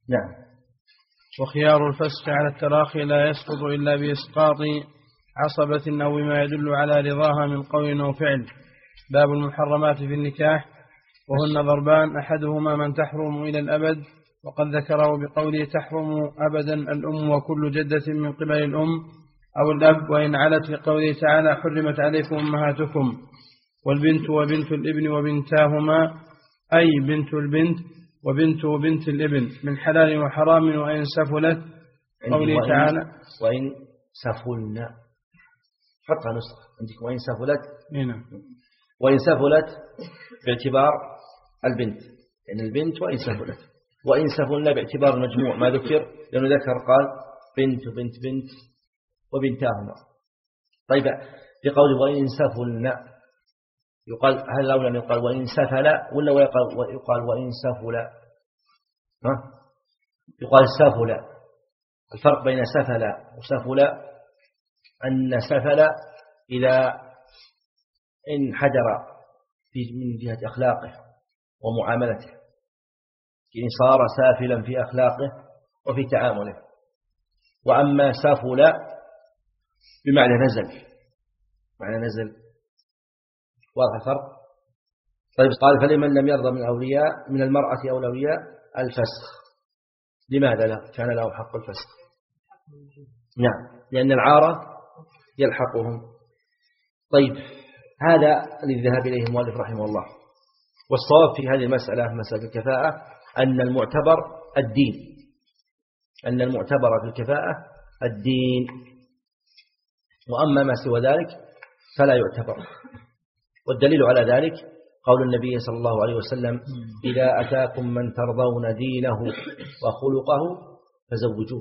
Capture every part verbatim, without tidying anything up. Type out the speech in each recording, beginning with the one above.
نعم. وخيار الفسخ على التراخي لا يسقط إلا بإسقاط عصبة أو بما يدل على رضاها من قول أو فعل. باب المحرمات في النكاح، وهن ضربان، أحدهما من تحرم إلى الأبد، وقد ذكره بقوله تحرم أبدا الأم وكل جدة من قبل الأم أو الأب، وإن علت لقوله تعالى حرمت عليكم أمهاتكم، والبنت وبنت الابن وبنتاهما، أي بنت البنت وبنت وبنت الابن، من حلال وحرام، وإن سفلت قوله تعالى وإن سفلن، حطها نسخة عندك، وإن سفلت هنا. وإن سفلت باعتبار البنت، يعني البنت وإن سفلت، وإن سفلن باعتبار المجموع ما ذكر، لأنه ذكر قال بنت وبنت بنت وبنتاهما. طيب في قوله وإن سفلن يقال هل الأولى أن يقال وإن سفل ولا يقال, يقال وإن سفل؟ ها؟ يقال سفل. الفرق بين سفل وسفل أن سفل إذا انحدر من جهة أخلاقه ومعاملته، يعني صار سافلا في أخلاقه وفي تعامله. وأما سفل بمعنى نزل، معنى نزل. واضح الفرق؟ طيب قال فلمن لم يرضى من الأولياء من المرأة أو الأولياء الفسخ. لماذا لا كان له حق الفسخ؟ نعم، لأن العارة يلحقهم. طيب هذا الذهاب إليه المؤلف رحمه الله. والصواب في هذه المسألة مسألة الكفاءة أن المعتبر الدين، أن المعتبر في الكفاءة الدين، وأما ما سوى ذلك فلا يعتبر. والدليل على ذلك قول النبي صلى الله عليه وسلم إذا أتاكم من ترضون دينه وخلقه فزوجوه.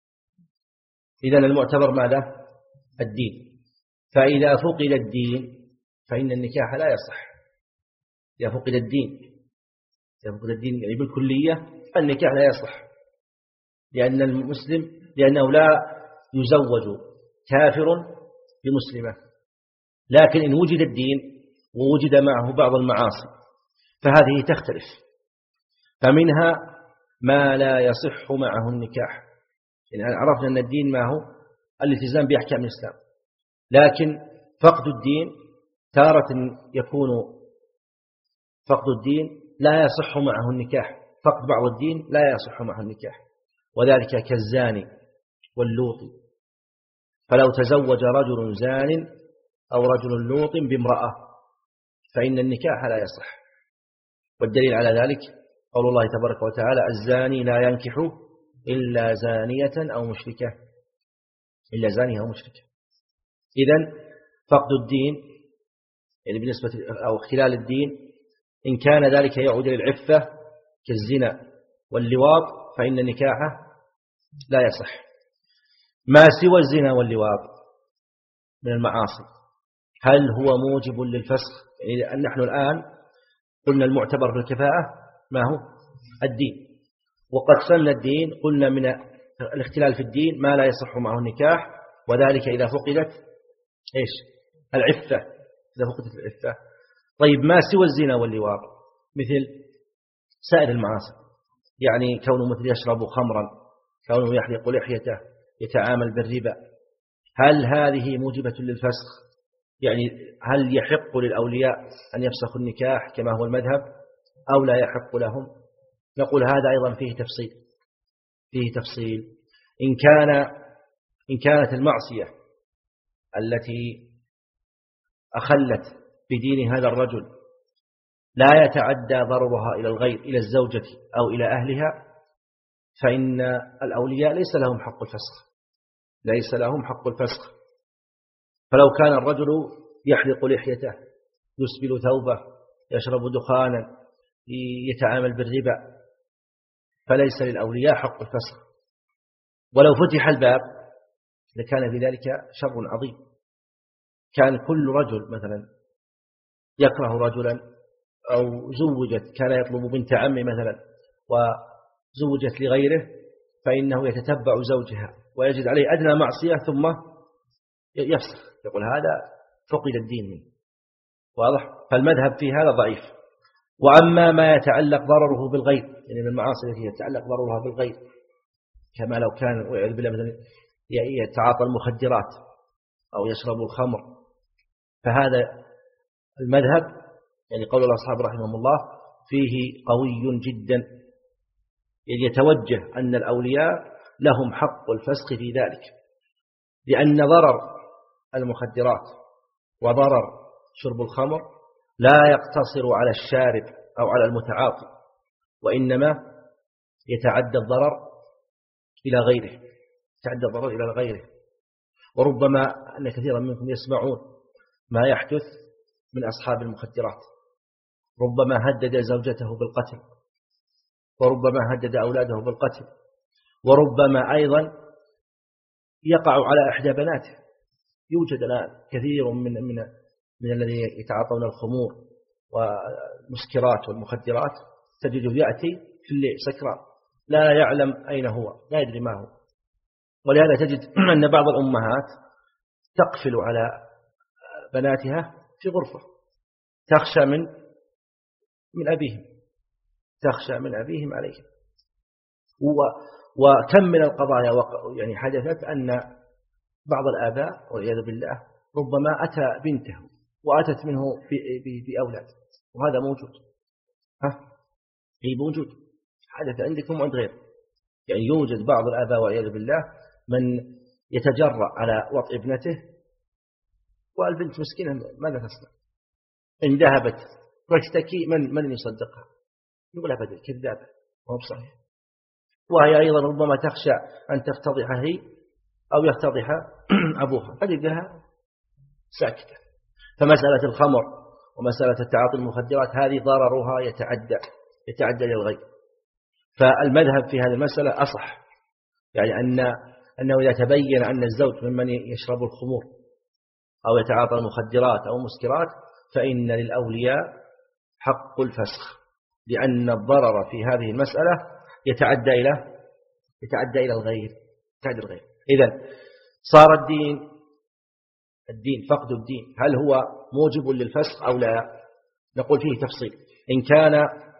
إذن المعتبر ماذا؟ الدين. فإذا فقد الدين فإن النكاح لا يصح. إذا فقد الدين إذا فقد الدين يعني بالكلية النكاح لا يصح، لأن المسلم لأنه لا يزوج كافر بمسلمة. لكن إن وجد الدين ووجد معه بعض المعاصي فهذه تختلف، فمنها ما لا يصح معه النكاح. يعني عرفنا أن الدين ما هو الالتزام بأحكام الإسلام، لكن فقد الدين تارة يكون فقد الدين لا يصح معه النكاح، فقد بعض الدين لا يصح معه النكاح، وذلك كالزاني واللوط. فلو تزوج رجل زان أو رجل لوط بامرأة فإن النكاح لا يصح. والدليل على ذلك قول الله تبارك وتعالى الزاني لا ينكح إلا زانية أو مشركة، إلا زانية أو مشركة. إذن فقد الدين يعني بالنسبة أو اختلال الدين إن كان ذلك يعود للعفة كالزنا واللواط فإن النكاح لا يصح. ما سوى الزنا واللواط من المعاصي هل هو موجب للفسخ؟ يعني نحن الآن قلنا المعتبر في الكفاءة ما هو الدين، وقد سن الدين قلنا من الاختلال في الدين ما لا يصح معه النكاح، وذلك إذا فقدت إيش؟ العفة، إذا فقدت العفة. طيب ما سوى الزنا واللواط مثل سائر المعاصي، يعني كونه مثل يشرب خمرا، كونه يحلق لحيته، يتعامل بالربا، هل هذه موجبة للفسخ؟ يعني هل يحق للأولياء أن يفسخوا النكاح كما هو المذهب أو لا يحق لهم؟ نقول هذا أيضا فيه تفصيل فيه تفصيل إن كان إن كانت المعصية التي أخلت بدين هذا الرجل لا يتعدى ضررها إلى الغير، إلى الزوجة أو إلى أهلها، فإن الأولياء ليس لهم حق الفسخ، ليس لهم حق الفسخ. فلو كان الرجل يحلق لحيته، يسبل ثوبه، يشرب دخانا، يتعامل بالربا، فليس للأولياء حق الفسخ. ولو فتح الباب لكان في ذلك شر عظيم. كان كل رجل مثلا يكره رجلا أو زوجت، كان يطلب بنت عمه مثلا وزوجت لغيره، فإنه يتتبع زوجها ويجد عليه أدنى معصية ثم يفسخ، يقول هذا فقد الدين منه. واضح؟ فالمذهب في هذا ضعيف. وأما ما يتعلق ضرره بالغير يعني من المعاصي التي يتعلق ضررها بالغير، كما لو كان والعياذ بالله مثلا يتعاطى المخدرات أو يشرب الخمر. فهذا المذهب يعني قول الله أصحاب رحمهم الله فيه قوي جدا، يعني يتوجه أن الأولياء لهم حق الفسخ في ذلك، لأن ضرر المخدرات وضرر شرب الخمر لا يقتصر على الشارب أو على المتعاطي، وإنما يتعدى الضرر إلى غيره، يتعدى الضرر إلى غيره. وربما أن كثيرا منكم يسمعون ما يحدث من أصحاب المخدرات، ربما هدد زوجته بالقتل، وربما هدد أولاده بالقتل، وربما أيضا يقع على إحدى بناته. يوجد الآن كثير من من من الذين يتعاطون الخمور والمسكرات والمخدرات، تجده يأتي في الليل سكران لا يعلم أين هو، لا يدري ما هو. ولهذا تجد أن بعض الأمهات تقفل على بناتها في غرفة، تخشى من من أبيهم، تخشى من أبيهم عليهم. وكم من القضايا يعني حدثت أن بعض الآباء والعياذ بالله ربما أتى بنته وأتت منه بأولاد، وهذا موجود. ها هي موجود، حدث عندكم وعند غير. يعني يوجد بعض الآباء والعياذ بالله من يتجرأ على وطء ابنته، والبنت مسكينة ماذا تصنع؟ إن ذهبت تشتكي من من يصدقها؟ يقول أبدا كذابة، وهو بصحيح. وهي أيضا ربما تخشى أن تفتضح هي أو يفتضح أبوها، فجدها ساكتة. فمسألة الخمر ومسألة التعاطي المخدرات هذه ضررها يتعدى يتعدى للغير. فالمذهب في هذه المسألة أصح، يعني أن أنه إذا تبين أن الزوج ممن يشرب الخمور أو يتعاطى المخدرات أو مسكرات فإن للأولياء حق الفسخ، لأن الضرر في هذه المسألة يتعدى إلى يتعدى إلى الغير، يتعدى الغير. إذن صار الدين الدين فقد الدين هل هو موجب للفسخ أو لا؟ نقول فيه تفصيل. إن كان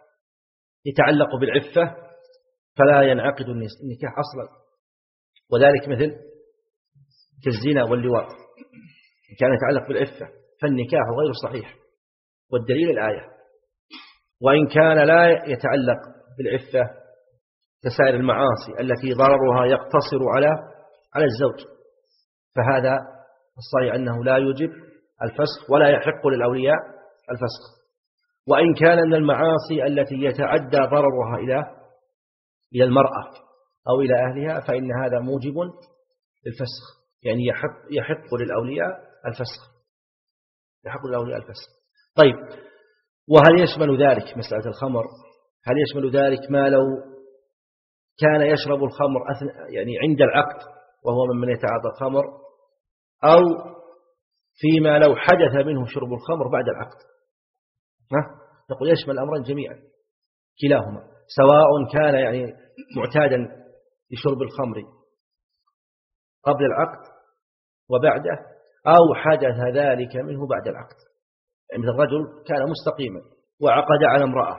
يتعلق بالعفة فلا ينعقد النكاح أصلا، وذلك مثل كالزنا واللواط. إن كان يتعلق بالعفة فالنكاح غير صحيح، والدليل الآية. وإن كان لا يتعلق بالعفة كسائر المعاصي التي ضررها يقتصر على على الزوج، فهذا الصحيح أنه لا يوجب الفسخ ولا يحق للأولياء الفسخ. وإن كان من المعاصي التي يتعدى ضررها إلى إلى المرأة أو إلى أهلها فإن هذا موجب للفسخ، يعني يحق يحق للأولياء الفسخ، يحق للأولياء الفسخ. طيب، وهل يشمل ذلك مسألة الخمر؟ هل يشمل ذلك ما لو كان يشرب الخمر يعني عند العقد وهو ممن يتعاطى الخمر، أو فيما لو حدث منه شرب الخمر بعد العقد؟ ها؟ نقول يشمل الأمرين جميعا كلاهما، سواء كان يعني معتادا لشرب الخمر قبل العقد وبعده، أو حدث ذلك منه بعد العقد. يعني مثل الرجل كان مستقيما وعقد على امرأة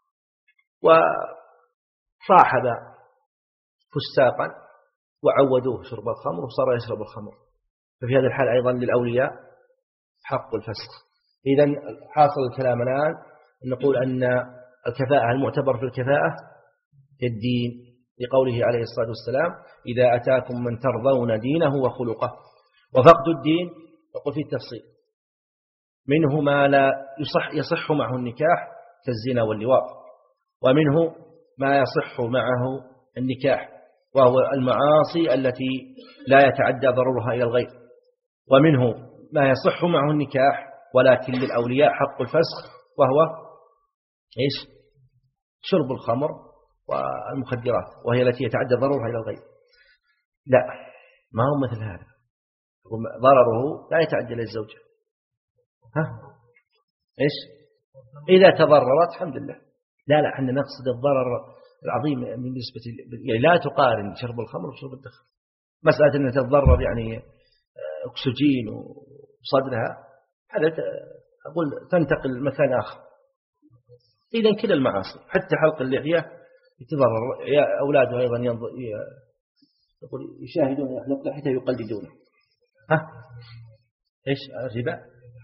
وصاحب فساقا وعودوه شرب الخمر وصار يشرب الخمر، ففي هذا الحال أيضا للأولياء حق الفسخ. إذن حاصل الكلام الآن نقول أن الكفاءة المعتبر في الكفاءة في الدين لقوله عليه الصلاة والسلام إذا أتاكم من ترضون دينه وخلقه. وفقد الدين يقول فيه التفصيل، منه ما لا يصح يصح معه النكاح كالزنا واللواط، ومنه ما يصح معه النكاح وهو المعاصي التي لا يتعدى ضررها إلى الغير، ومنه ما يصح معه النكاح ولكن للأولياء حق الفسخ وهو إيش؟ شرب الخمر والمخدرات، وهي التي يتعدى ضررها إلى الغير. لا، ما هو مثل هذا، ضرره لا يتعدى للزوجة. ها؟ إيش؟ إذا تضررت الحمد لله. لا لا، احنا نقصد الضرر العظيم بالنسبة يعني لا تقارن شرب الخمر وشرب الدخن. مسألة أن تتضرر يعني أكسجين وصدرها، هذا أقول تنتقل مكان آخر. إذن كلا المعاصي حتى حلق اللحية يتضرر. أولاده أيضا ينظر يقول يشاهدون يحلق حتى يقلدونه. ها إيش الربا؟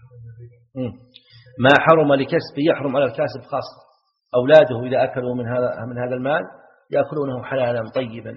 ما حرم لكسب يحرم على الكاسب خاصة. أولاده إذا أكلوا من هذا من هذا المال يأكلونه حلالا طيبا.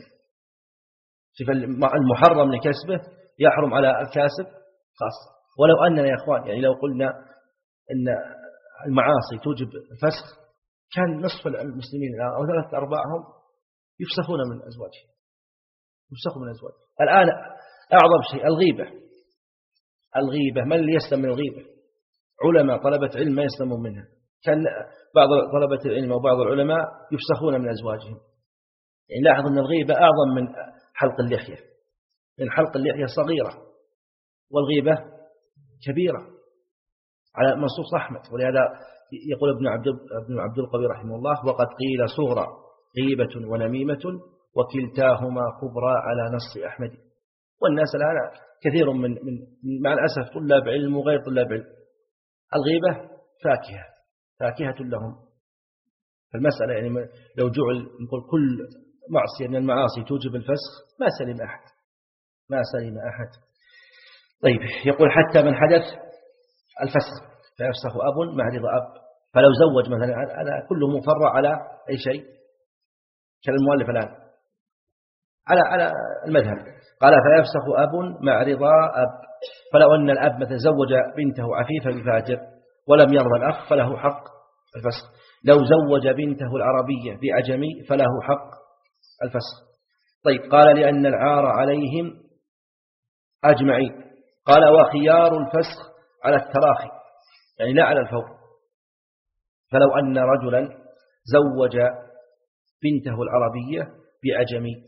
المحرم لكسبه يحرم على الكاسب خاصة. ولو أننا يا أخوان يعني لو قلنا أن المعاصي توجب الفسخ كان نصف المسلمين أو ثلاثة أرباعهم يفسخون من أزواجهم يفسخون من أزواجهم. الآن أعظم شيء الغيبة. الغيبة من اللي يسلم من الغيبة؟ علماء طلبة علم ما يسلمون منها. كان بعض طلبة العلم وبعض العلماء يفسخون من أزواجهم. يعني لاحظ أن الغيبة أعظم من حلق اللحية. لأن حلق اللحية صغيرة والغيبة كبيرة على منصوص أحمد. ولهذا يقول ابن عبد ابن عبد القوي رحمه الله وقد قيل صغرى غيبة ونميمة وكلتاهما كبرى على نص أحمد. والناس الآن كثير من من مع الأسف طلاب علم وغير طلاب علم الغيبة فاكهة فاكهة لهم. فالمسألة يعني لو جعل نقول كل معصية من المعاصي توجب الفسخ ما سلم أحد ما سلم أحد. طيب يقول حتى من حدث الفسخ فيفسخ أب مع رضا أب. فلو زوج مثلا على كله مفرع على أي شيء كالمؤلف الآن على على المذهب قال فيفسخ أب مع رضا أب. فلو أن الأب مثلا زوج بنته عفيفة بفاجر ولم يرضى الأخ فله حق الفسخ. لو زوج بنته العربية بعجمي فله حق الفسخ. طيب قال لأن العار عليهم أجمعين. قال وخيار الفسخ على التراخي يعني لا على الفور. فلو أن رجلا زوج بنته العربية بعجمي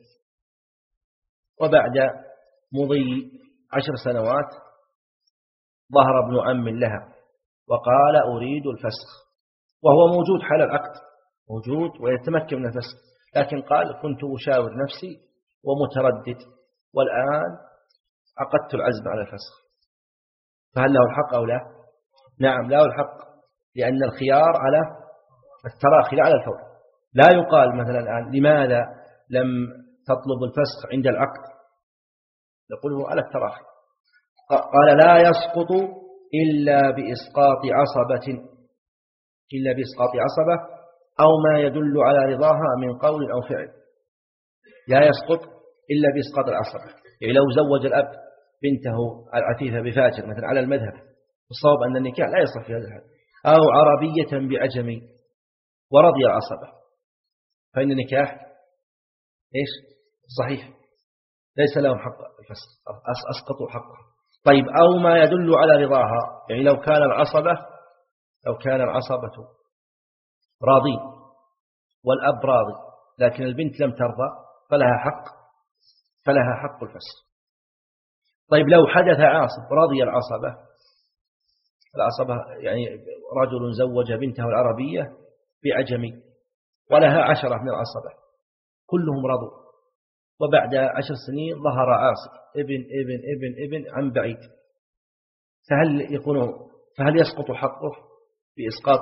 وبعد مضي عشر سنوات ظهر ابن عم لها وقال أريد الفسخ وهو موجود حال العقد موجود ويتمكن من الفسخ لكن قال كنت أشاور نفسي ومتردد والآن عقدت العزم على الفسخ. فهل له الحق أو لا؟ نعم له الحق لأن الخيار على التراخي لا على الفور. لا يقال مثلا الآن لماذا لم تطلب الفسخ عند العقد نقوله على التراخي. قال لا يسقط إلا بإسقاط عصبة إلا بإسقاط عصبة أو ما يدل على رضاها من قول أو فعل. لا يسقط إلا بإسقاط العصبة. يعني لو زوج الأب بنته العفيفة بفاجر مثلا على المذهب الصواب أن النكاح لا يصح في هذا الحال أو عربية بعجمي ورضي العصبة فإن النكاح إيش صحيح ليس لهم حق الفسخ أسقطوا حقه. طيب أو ما يدل على رضاها يعني لو كان العصبة لو كان العصبة راضين والأب راضي لكن البنت لم ترضى فلها حق فلها حق الفسخ. طيب لو حدث عاصب رضي العصبة العصبة يعني رجل زوج بنته العربية بعجمي ولها عشرة من العصبة كلهم رضوا وبعد عشر سنين ظهر عاصب ابن ابن ابن ابن عن بعيد فهل يكون فهل يسقط حقه بإسقاط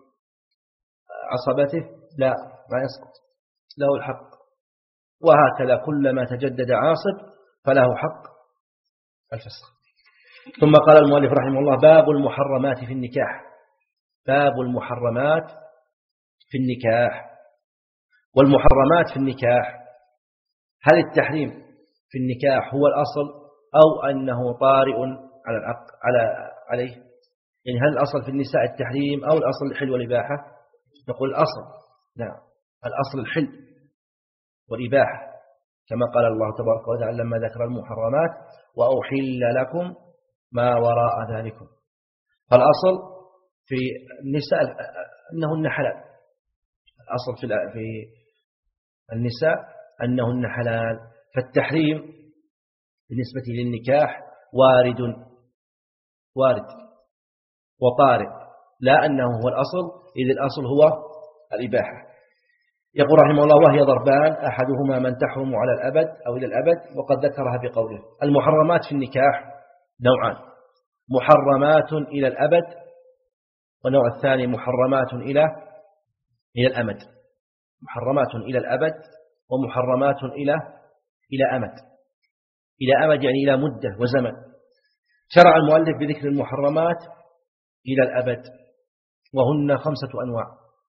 عصبته؟ لا ما يسقط له الحق. وهكذا كلما تجدد عاصب فله حق الفسخ. ثم قال المؤلف رحمه الله باب المحرمات في النكاح. باب المحرمات في النكاح. والمحرمات في النكاح هل التحريم في النكاح هو الأصل أو أنه طارئ على العقد على عليه؟ يعني هل الأصل في النساء التحريم أو الأصل الحل والإباحة؟ نقول الأصل نعم الأصل الحل والإباحة كما قال الله تبارك وتعالى لما ذكر المحرمات وأحل لكم ما وراء ذلكم. فالأصل في النساء أنهن حلال. الأصل في في النساء أنهن حلال. فالتحريم بالنسبة للنكاح وارد وارد وطارئ لا أنه هو الأصل إذ الأصل هو الإباحة. يقول رحمه الله وهي ضربان أحدهما من تحرم على الأبد أو إلى الأبد وقد ذكرها بقوله. المحرمات في النكاح نوعان محرمات إلى الأبد والنوع الثاني محرمات إلى إلى الأمد. محرمات إلى الأبد ومحرمات إلى إلى أمد. إلى أمد يعني إلى مدة وزمن. شرع المؤلف بذكر المحرمات إلى الأبد، وهن خمسة أنواع.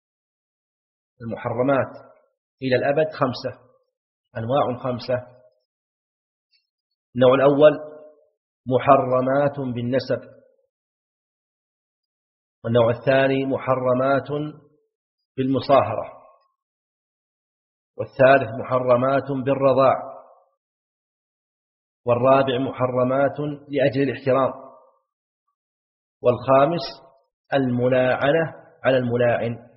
المحرمات إلى الأبد خمسة أنواع خمسة. النوع الأول محرمات بالنسب، والنوع الثاني محرمات بالمصاهرة، والثالث محرمات بالرضاع، والرابع محرمات لأجل الاحترام، والخامس الملاعنة على الملاعن.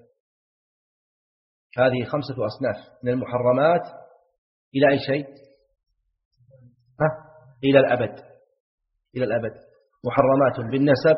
هذه خمسة أصناف من المحرمات إلى أي شيء؟ ها؟ إلى الأبد. إلى الأبد محرمات بالنسب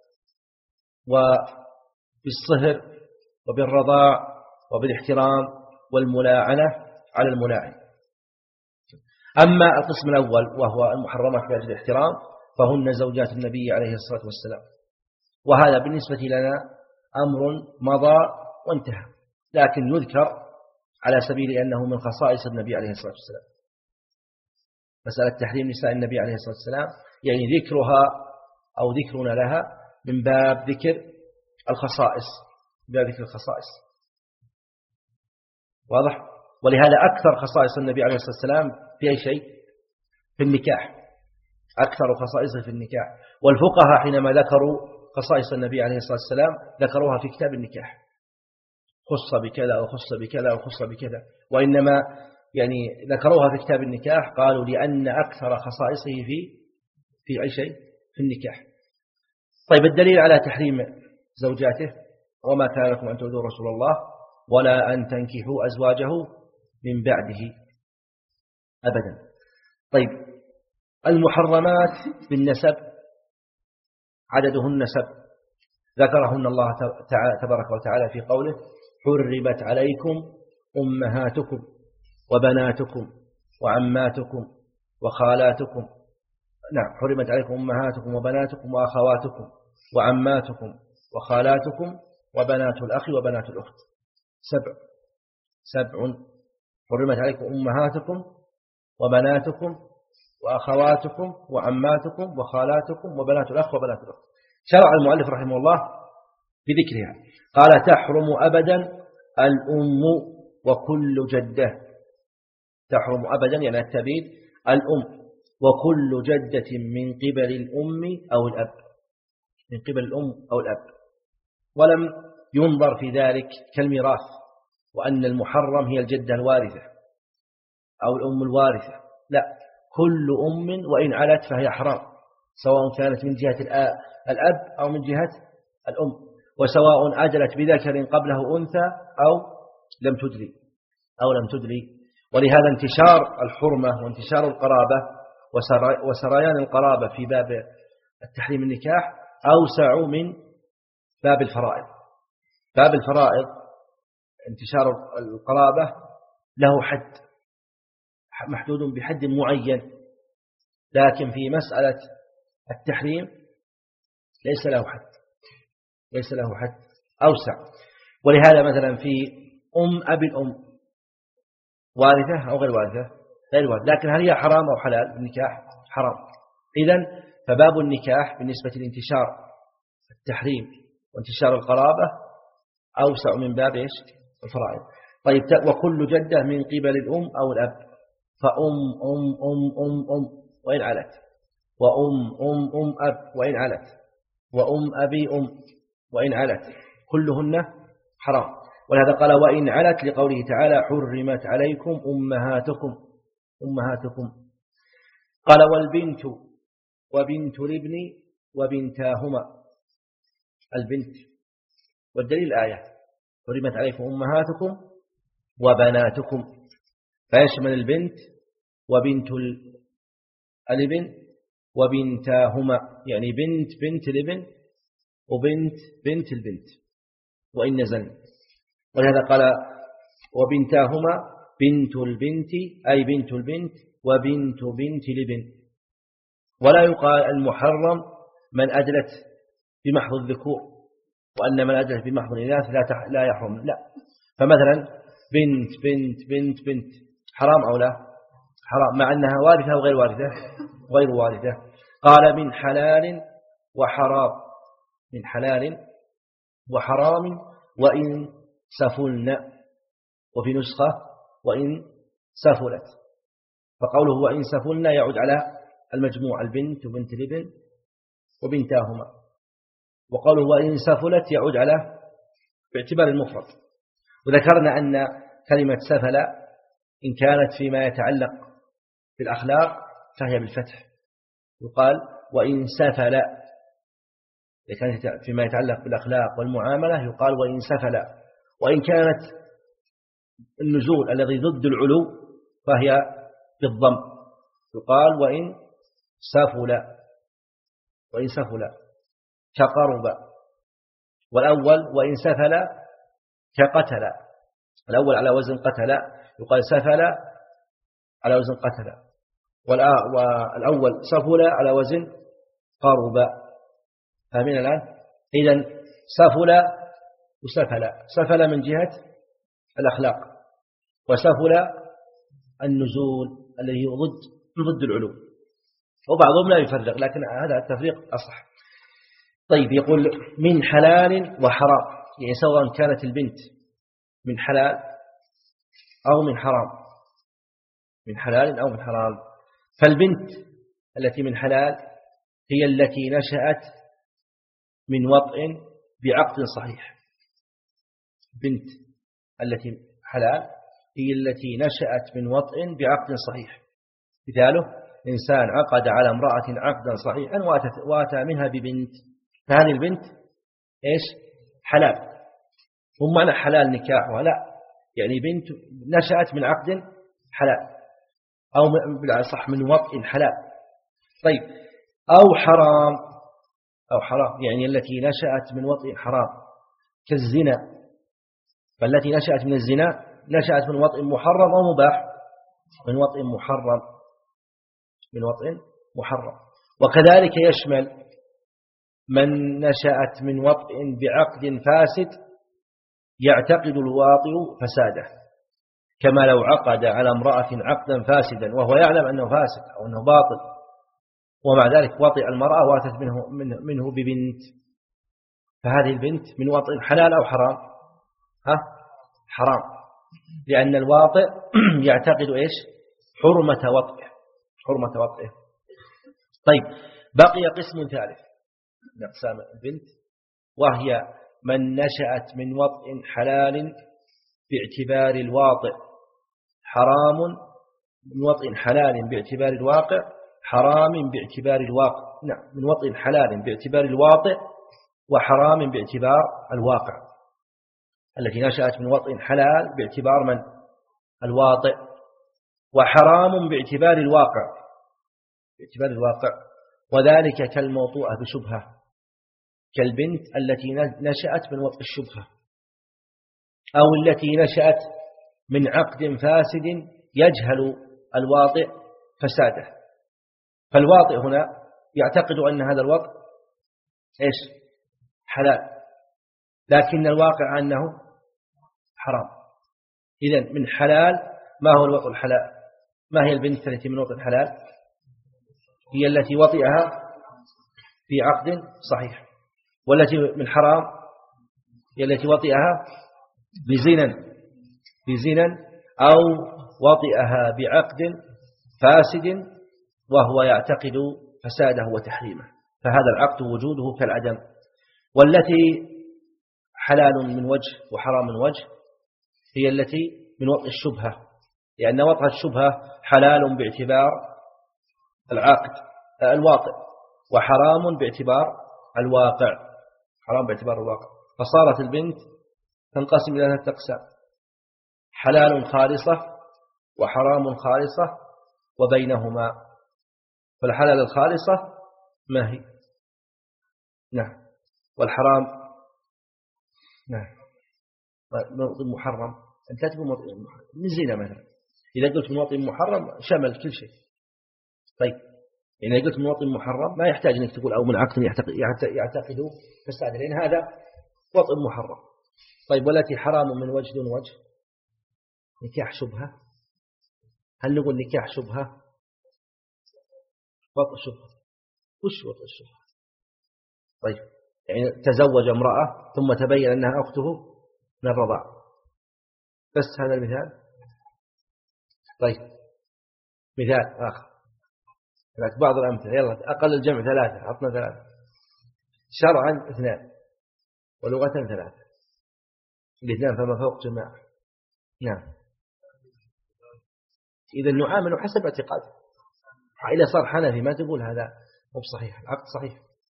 وبالصهر وبالرضاع وبالاحترام والملاعنة على الملاعن. أما القسم الأول وهو المحرمات بأجل الاحترام فهن زوجات النبي عليه الصلاة والسلام، وهذا بالنسبة لنا أمر مضى وانتهى، لكن يذكر على سبيل أنه من خصائص النبي عليه الصلاة والسلام. مسألة تحريم نساء النبي عليه الصلاة والسلام يعني ذكرها أو ذكرنا لها من باب ذكر الخصائص، باب ذكر الخصائص. واضح؟ ولهذا أكثر خصائص النبي عليه الصلاة والسلام في أي شيء؟ في النكاح. أكثر خصائصه في النكاح. والفقهاء حينما ذكروا خصائص النبي عليه الصلاة والسلام ذكروها في كتاب النكاح، خص بكذا وخص بكذا وخص بكذا، وإنما يعني ذكروها في كتاب النكاح قالوا لأن أكثر خصائصه في في أي شيء؟ في النكاح. طيب الدليل على تحريم زوجاته: وما كان لكم أن تؤذوا رسول الله ولا أن تنكحوا أزواجه من بعده أبدا. طيب المحرمات بالنسب عددهن سبع، ذكرهن الله تبارك وتعالى في قوله: حرمت عليكم أمهاتكم وبناتكم وعماتكم وخالاتكم. نعم، حرمت عليكم أمهاتكم وبناتكم وأخواتكم وعماتكم وخالاتكم وبنات الأخ وبنات الأخت. سبع سبع حرمت عليكم أمهاتكم وبناتكم وأخواتكم وعماتكم وخالاتكم وبنات الأخ وبنات الأخت. شرع المؤلف رحمه الله بذكرها. قال: تحرم أبدا الأم وكل جدة. تحرم أبدا يعني التبيد، الأم وكل جدة من قبل الأم أو الأب، من قبل الأم أو الأب. ولم ينظر في ذلك كالميراث، وأن المحرم هي الجدة الوارثة أو الأم الوارثة، لا، كل أم وإن علت فهي حرام، سواء كانت من جهة الأب أو من جهة الأم، وسواء أجلت بذكر قبله أنثى أو لم تدري أو لم تدري. ولهذا انتشار الحرمة وانتشار القرابة وسريان القرابة في باب التحريم النكاح أوسع من باب الفرائض. باب الفرائض انتشار القرابة له حد محدود بحد معين، لكن في مسألة التحريم ليس له حد، ليس له حد أوسع. ولهذا مثلا في أم أبي الأم وارثة أو غير وارثة؟ غير وارثة، لكن هل هي حرام أو حلال؟ النكاح حرام. إذن فباب النكاح بالنسبة لانتشار التحريم وانتشار القرابة أوسع من باب إيش؟ الفرائض. طيب، وكل جدة من قبل الأم أو الأب، فأم أم أم أم أم وإن علت، وأم أم أم أب وإن علت، وأم أبي أم وإن علت، كلهن حرام. ولهذا قال: وإن علت، لقوله تعالى: حرمت عليكم أمهاتكم. أمهاتكم. قال: والبنت وبنت الابن وبنتاهما. البنت، والدليل الآية: حرمت عليكم أمهاتكم وبناتكم، فيشمل البنت وبنت الابن وبنتاهما، يعني بنت بنت الابن وبنت بنت البنت وإن نزلن. ولهذا قال: وبنتاهما بنت البنت، أي بنت البنت وبنت بنت الابن. ولا يقال المحرم من أدلت بمحض الذكور، وأن من أدلت بمحض الإناث لا لا يحرم، لا. فمثلا بنت بنت بنت بنت حرام أو لا؟ حرام، مع أنها وارثة وغير وارثة، غير وارثة. قال من حلال وحرام، من حلال وحرام وإن سفلن، وفي نسخة وإن سفلت. فقوله وإن سفلن يعود على المجموع، البنت وبنت الابن وبنتاهما، وقوله وإن سفلت يعود على باعتبار المفرد. وذكرنا أن كلمة سفل إن كانت فيما يتعلق بالأخلاق فهي بالفتح، يقال وإن سفل. إذا كانت فيما يتعلق بالأخلاق والمعاملة يقال وإن سفل. وإن كانت النزول الذي ضد العلو فهي بالضم، يقال وإن سفل، وإن سفل كقرب. والأول وإن سفل كقتل، الأول على وزن قتل يقال سفل على وزن قتل، والأول سفل على وزن قرب. فاهمين الآن؟ إذن سفل وسفل، سفل من جهة الأخلاق، وسفل النزول الذي ضد ضد العلو، وبعضهم لا يفرق، لكن هذا التفريق أصح. طيب، يقول من حلال وحرام، يعني سواء كانت البنت من حلال أو من حرام، من حلال أو من حرام. فالبنت التي من حلال هي التي نشأت من وطء بعقد صحيح. بنت التي حلال هي التي نشأت من وطء بعقد صحيح. مثاله إنسان عقد على امرأة عقدا صحيحا واتى منها ببنت، فهذه البنت إيش؟ حلال. هم معنى حلال نكاحها لا، يعني بنت نشأت من عقد حلال، أو بالأصح من وطء حلال. طيب، أو حرام، أو حرام يعني التي نشأت من وطء حرام كالزنا. فالتي نشأت من الزنا نشأت من وطء محرم أو مباح، من وطء محرم، من وطء محرم. وكذلك يشمل من نشأت من وطء بعقد فاسد يعتقد الواطئ فساده، كما لو عقد على امرأة عقدا فاسدا وهو يعلم أنه فاسد أو أنه باطل، ومع ذلك وطئ المرأة واتت منه, منه, منه ببنت، فهذه البنت من وطئ حلال أو حرام؟ ها؟ حرام، لأن الواطئ يعتقد إيش؟ حرمة وطئه، حرمة وطئه. طيب، بقي قسم ثالث من أقسام البنت، وهي من نشأت من وطئ حلال باعتبار الواطئ، حرام من وطئ حلال باعتبار الواقع، حرام باعتبار الواقع. نعم، من وطئ حلال باعتبار الواطئ وحرام باعتبار الواقع. التي نشأت من وطئ حلال باعتبار من؟ الواطئ، وحرام باعتبار الواقع، باعتبار الواقع. وذلك كالموطوءة بشبهة، كالبنت التي نشأت من وطئ الشبهة، أو التي نشأت من عقد فاسد يجهل الواطئ فساده. فالواطئ هنا يعتقد أن هذا الوطئ إيش؟ حلال، لكن الواقع أنه حرام. إذن من حلال، ما هو الوطئ الحلال؟ ما هي البنت التي من وطئ الحلال؟ هي التي وطئها في عقد صحيح. والتي من حرام هي التي وطئها بزنا، بزنا أو وطئها بعقد فاسد وهو يعتقد فساده وتحريمه، فهذا العقد وجوده كالعدم. والتي حلال من وجه وحرام من وجه هي التي من وطئ الشبهة، لأن وطئ الشبهة حلال باعتبار العقد الواقع، وحرام باعتبار الواقع، حرام باعتبار الواقع. فصارت البنت تنقسم إلى ثلاثة أقسام: حلال خالصة، وحرام خالصة، وبينهما. فالحلال الخالصة ما هي؟ نعم. والحرام نعم موطن محرم. أنت لا تقول موطن محرم من زنا مثلا، إذا قلت موطن محرم شمل كل شيء. طيب، يعني إذا قلت موطن محرم ما يحتاج أنك تقول أو من عقد يعتقد يعتقد فساد، لأن هذا وطن محرم. طيب، والتي حرام من وجه دون وجه نكاح شبهة؟ هل نقول نكاح شبهة؟ وطء شبهة. وش وطء الشبهة؟ طيب يعني تزوج امرأة ثم تبين أنها أخته من الرضاع، بس هذا المثال. طيب مثال آخر، لك بعض الأمثلة، يلا أقل الجمع ثلاثة، عطنا ثلاثة. شرعا اثنان ولغة ثلاثة، الاثنان فما فوق جماعة. نعم. إذا نعامل حسب اعتقاده. إذا صار حنفي ما تقول هذا مو صحيح، العقد صحيح.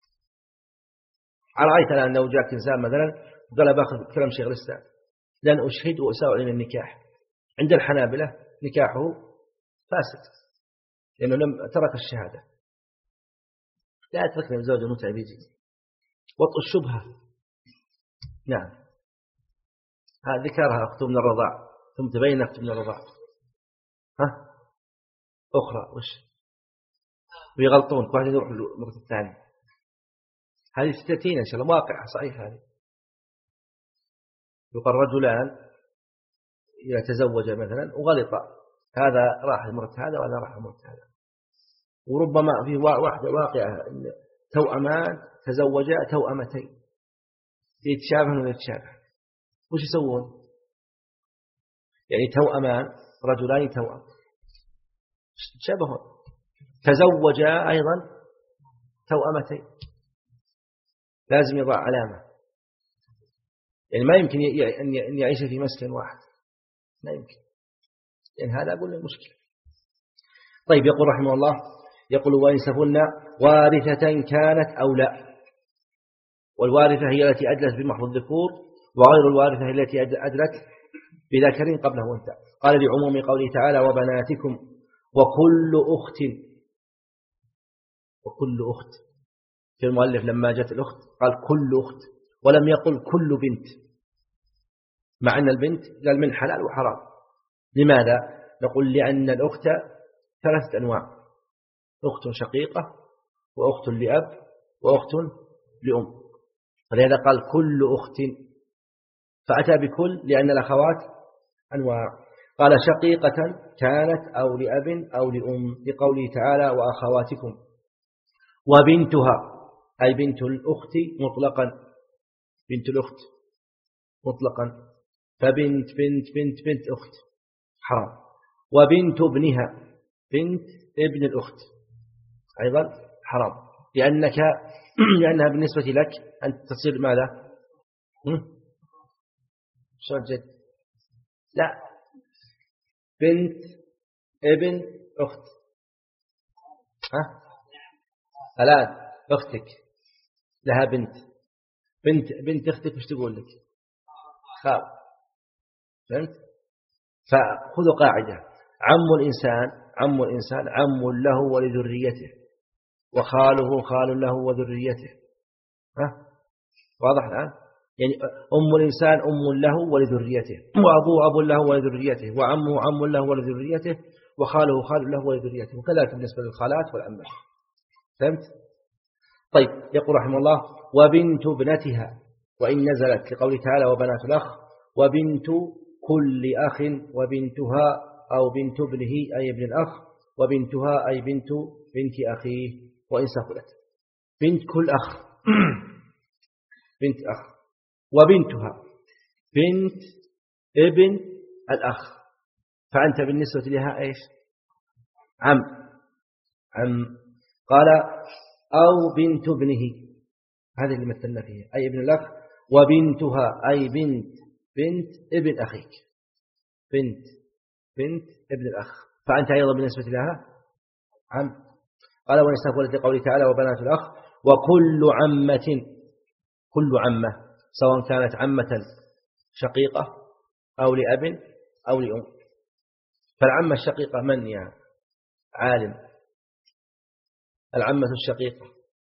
رأيت الآن لو جاك إنسان مثلا وقال باخذ كلام شيخ الإسلام لن أشهد وأساوي النكاح، عند الحنابلة نكاحه فاسد لأنه لم ترك الشهادة. لا تركنا الزوج المتعب يجي. وطء الشبهة، نعم، هذا ذكرها أخته من الرضاع ثم تبين أخته من الرضاع. ها أخرى وش بيغلطون كل واحد يروح المرة الثانية. هذه ستين إن شاء الله واقعة صحيح. هذه يقال رجلان يتزوج مثلا وغلط، هذا راح المرة هذا وهذا راح المرة هذا، وربما في واحدة واقعة توأمان تزوجا توأمتين يتشابهن ولا يتشابه، وش يسوون؟ يعني توأمان رجلان توأم يتشابهون، تزوجا أيضا توأمتين، لازم يضع علامة. يعني ما يمكن أن يعيش في مسكن واحد، ما يمكن، لأن يعني هذا أقول المشكلة. طيب يقول رحمه الله، يقول وإن سفلنا وارثة كانت أو لا، والوارثة هي التي أدلت بمحض الذكور، وغير الوارثة هي التي أدلت بذكر قبله أنثى. قال لعموم قوله تعالى وبناتكم وكل أخت، وكل أخت في المؤلف لما جاءت الأخت قال كل أخت ولم يقل كل بنت، مع أن البنت قال من حلال وحرام. لماذا؟ نقول لأن الأخت ثلاثة أنواع، أخت شقيقة وأخت لأب وأخت لأم، فلهذا قال كل أخت، فأتى بكل لأن الأخوات أنواع. قال شقيقة كانت أو لأب أو لأم لقوله تعالى وأخواتكم، وبنتها أي بنت الأخت مطلقا، بنت الأخت مطلقا، فبنت بنت بنت بنت أخت حرام، وبنت ابنها بنت ابن الأخت أيضا حرام، لأنك لأنها بالنسبة لك أن تصير ماذا؟ شو جد؟ لا، بنت ابن أخت. ها الآن أختك لها بنت، بنت بنت أختك مش تقول لك؟ خال. فهمت؟ فخذوا قاعدة، عم الإنسان عم الإنسان عم له ولذريته، وخاله خال له وذريته. ها واضح الآن؟ يعني أم الإنسان أم له ولذريته، وأبوه أب له ولذريته، وعمه عم له ولذريته، وخاله خال له ولذريته، وكذلك بالنسبة للخالات والعمات. فهمت؟ طيب يقول رحمه الله وبنت ابنتها، وإن نزلت لقوله تعالى وبنات الأخ، وبنت كل أخ، وبنتها أو بنت ابنه أي ابن الأخ، وبنتها أي بنت بنت أخيه وإن سفلت. بنت كل أخ بنت أخ، وبنتها بنت ابن الأخ، فأنت بالنسبة لها إيش؟ عم عم. قال أو بنت ابنه، هذه اللي مثلنا فيها أي ابن الأخ، وبنتها أي بنت بنت ابن أخيك، بنت بنت ابن الأخ، فأنت أيضا بالنسبة لها عم. قال ونستفولت لقوله تعالى وبنات الأخ، وكل عمة، كل عمة سواء كانت عمة شقيقة أو لأب أو لأم. فالعمة الشقيقة من يا عالم؟ العمة الشقيقة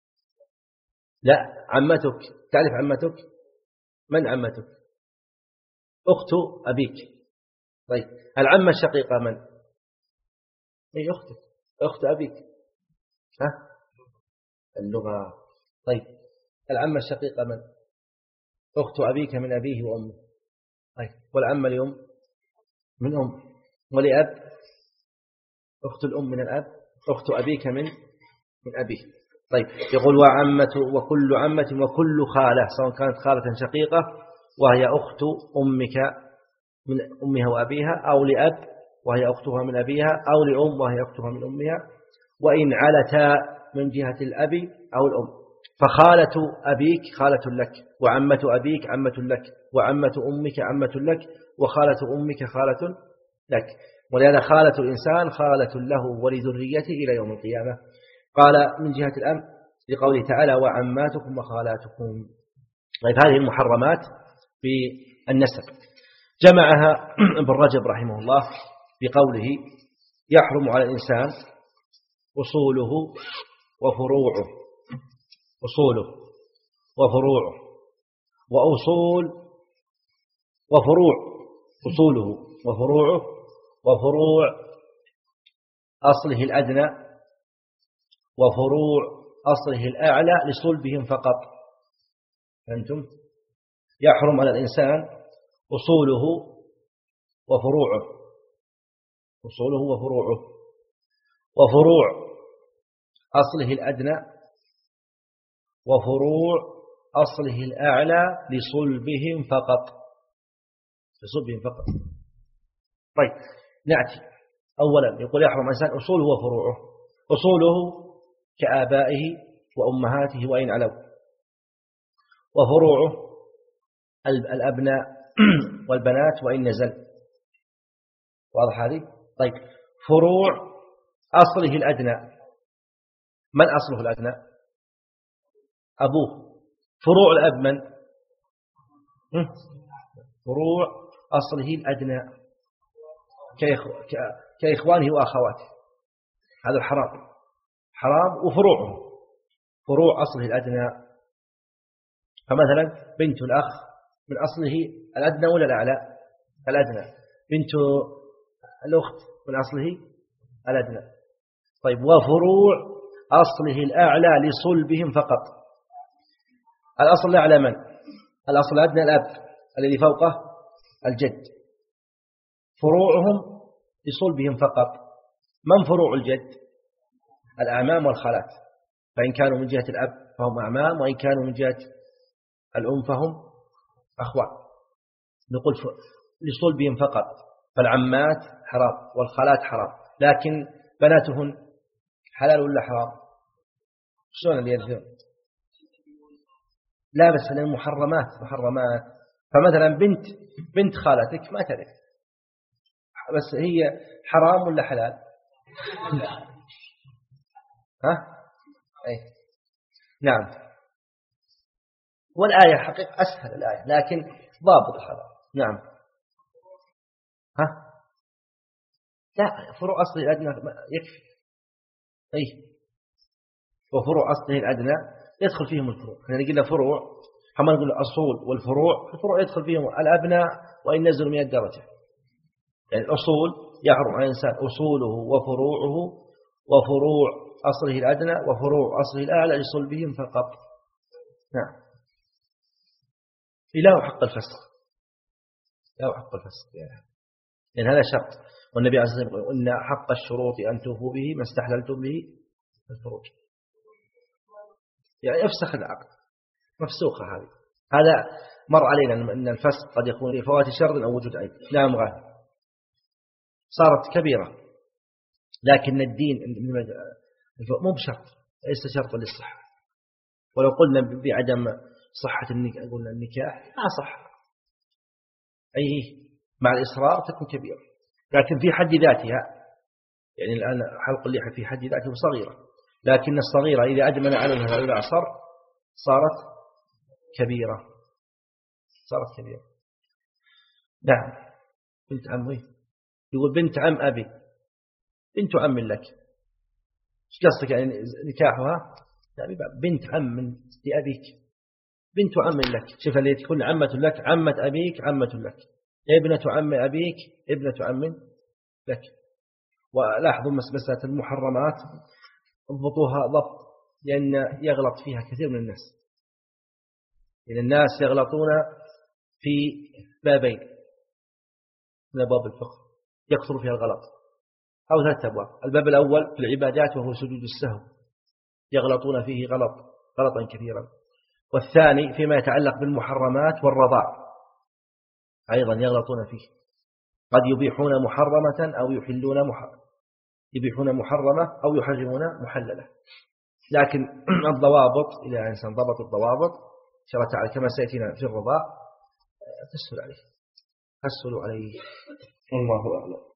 لا، عمتك، تعرف عمتك؟ من عمتك؟ أخت أبيك. طيب العمة الشقيقة من؟ هي أختك، أخت أبيك. ها اللغة. طيب العمة الشقيقة من؟ أخت أبيك من أبيه وأمه. طيب والعمة اليوم من أم. ولأب أخت الأم من الأب، أخت أبيك من من أبيه. طيب يقول وعمة وكل عمة وكل خالة، سواء كانت خالة شقيقة وهي أخت أمك من أمها وأبيها، أو لأب وهي أختها من أبيها، أو لأم وهي أختها من أمها، وإن علتا من جهة الأب أو الأم. فخالة أبيك خالة لك، وعمة أبيك عمة لك، وعمة أمك عمة لك، وخالة أمك خالة لك. ولهذا خالة الإنسان خالة له ولذريته إلى يوم القيامة. قال من جهة الأم لقوله تعالى وعماتكم وخالاتكم. طيب هذه المحرمات بالنسب جمعها ابن رجب رحمه الله بقوله يحرم على الإنسان أصوله وفروعه، أصوله وفروعه، وأصول وفروع أصوله وفروعه، وفروع أصله الأدنى، وفروع أصله الأعلى لصلبهم فقط. أنتم يحرم على الإنسان أصوله وفروعه، أصوله وفروعه، وفروع أصله الأدنى، وفروع أصله الأعلى لصلبهم فقط، لصلبهم فقط. طيب نأتي أولا يقول يحرم الإنسان أصوله وفروعه. أصوله كآبائه وأمهاته وإن علوا، وفروعه الأبناء والبنات وإن نزل. واضح هذه؟ طيب فروع أصله الأدنى، من أصله الأدنى؟ أبوه. فروع الأب من؟ فروع أصله الأدنى كإخوانه وأخواته، هذا الحرام حرام. وفروعه فروع أصله الأدنى، فمثلا بنت الأخ من أصله الأدنى ولا الأعلى؟ الأدنى. بنت الأخت من أصله الأدنى. طيب وفروع أصله الأعلى لصلبهم فقط. الأصل الأعلى من؟ الأصل الأدنى الأب الذي فوقه الجد. فروعهم لصلبهم فقط. من فروع الجد؟ الأعمام والخالات، فإن كانوا من جهة الأب فهم أعمام، وإن كانوا من جهة الأم فهم أخوان. نقول لصلبهم فقط، فالعمات حرام والخالات حرام، لكن بناتهن حلال ولا حرام؟ شلون اللي يرثون؟ لا بس لأن محرمات محرمات. فمثلا بنت بنت خالتك ما ترث، بس هي حرام ولا حلال؟ ها؟ أي نعم. والآية حقيقة أسهل الآية، لكن ضابط حرام. نعم. ها؟ لا فروع أصله الأدنى يكفي. أي وفروع أصله الأدنى يدخل فيهم الفروع. يعني قلنا فروع، هم نقول الأصول والفروع. الفروع يدخل فيهم الأبناء وإن نزلوا من الدرجة. يعني الأصول يحرم على الإنسان أصوله وفروعه، وفروع أصله الأدنى وفروع أصله الأعلى لصلبهم فقط. نعم. له حق الفسق، له حق الفسق يعني. لأن هذا شرط، والنبي عليه الصلاة والسلام يقول إن حق الشروط أن توفوا به ما استحللتم به الفروج. يعني افسخ العقد، مفسوخة هذه. هذا مر علينا أن الفسق قد يكون لفوات شر أو وجود عيب. نعم غالب صارت كبيرة، لكن الدين مو بشرط، ليس شرطا للصحة. ولو قلنا بعدم صحة النكاح، قلنا النكاح ما صح، أي مع الإصرار تكون كبيرة. لكن في حد ذاتها، يعني الآن حلق اللحى في حد ذاته صغيرة، لكن الصغيرة إذا أدمن عليها وإذا عصر صارت كبيرة، صارت كبيرة. نعم. بنت عمي يقول بنت عم أبي، بنت عم لك، ايش قصدك يعني نكاحها؟ بنت عم لأبيك، بنت عم لك. شوف اللي تكون عمة لك، عمة أبيك عمة لك، ابنة عم أبيك ابنة عم لك. ولاحظوا مسألة المحرمات اضبطوها ضبط، لأن يغلط فيها كثير من الناس. لأن الناس يغلطون في بابين من باب الفقه. يكثر فيها الغلط، أو ثلاثة أبواب. الباب الأول في العبادات وهو سجود السهو، يغلطون فيه غلط غلطا كثيرا. والثاني فيما يتعلق بالمحرمات والرضاع، أيضا يغلطون فيه، قد يبيحون محرمة أو يحلون محرمة، يبيحون محرمة أو يحرمون محللة. لكن الضوابط إلى أن سنضبط الضوابط إن شاء الله تعالى كما سيأتينا في الرضاع تسهل عليه تسهل عليه والله أعلم.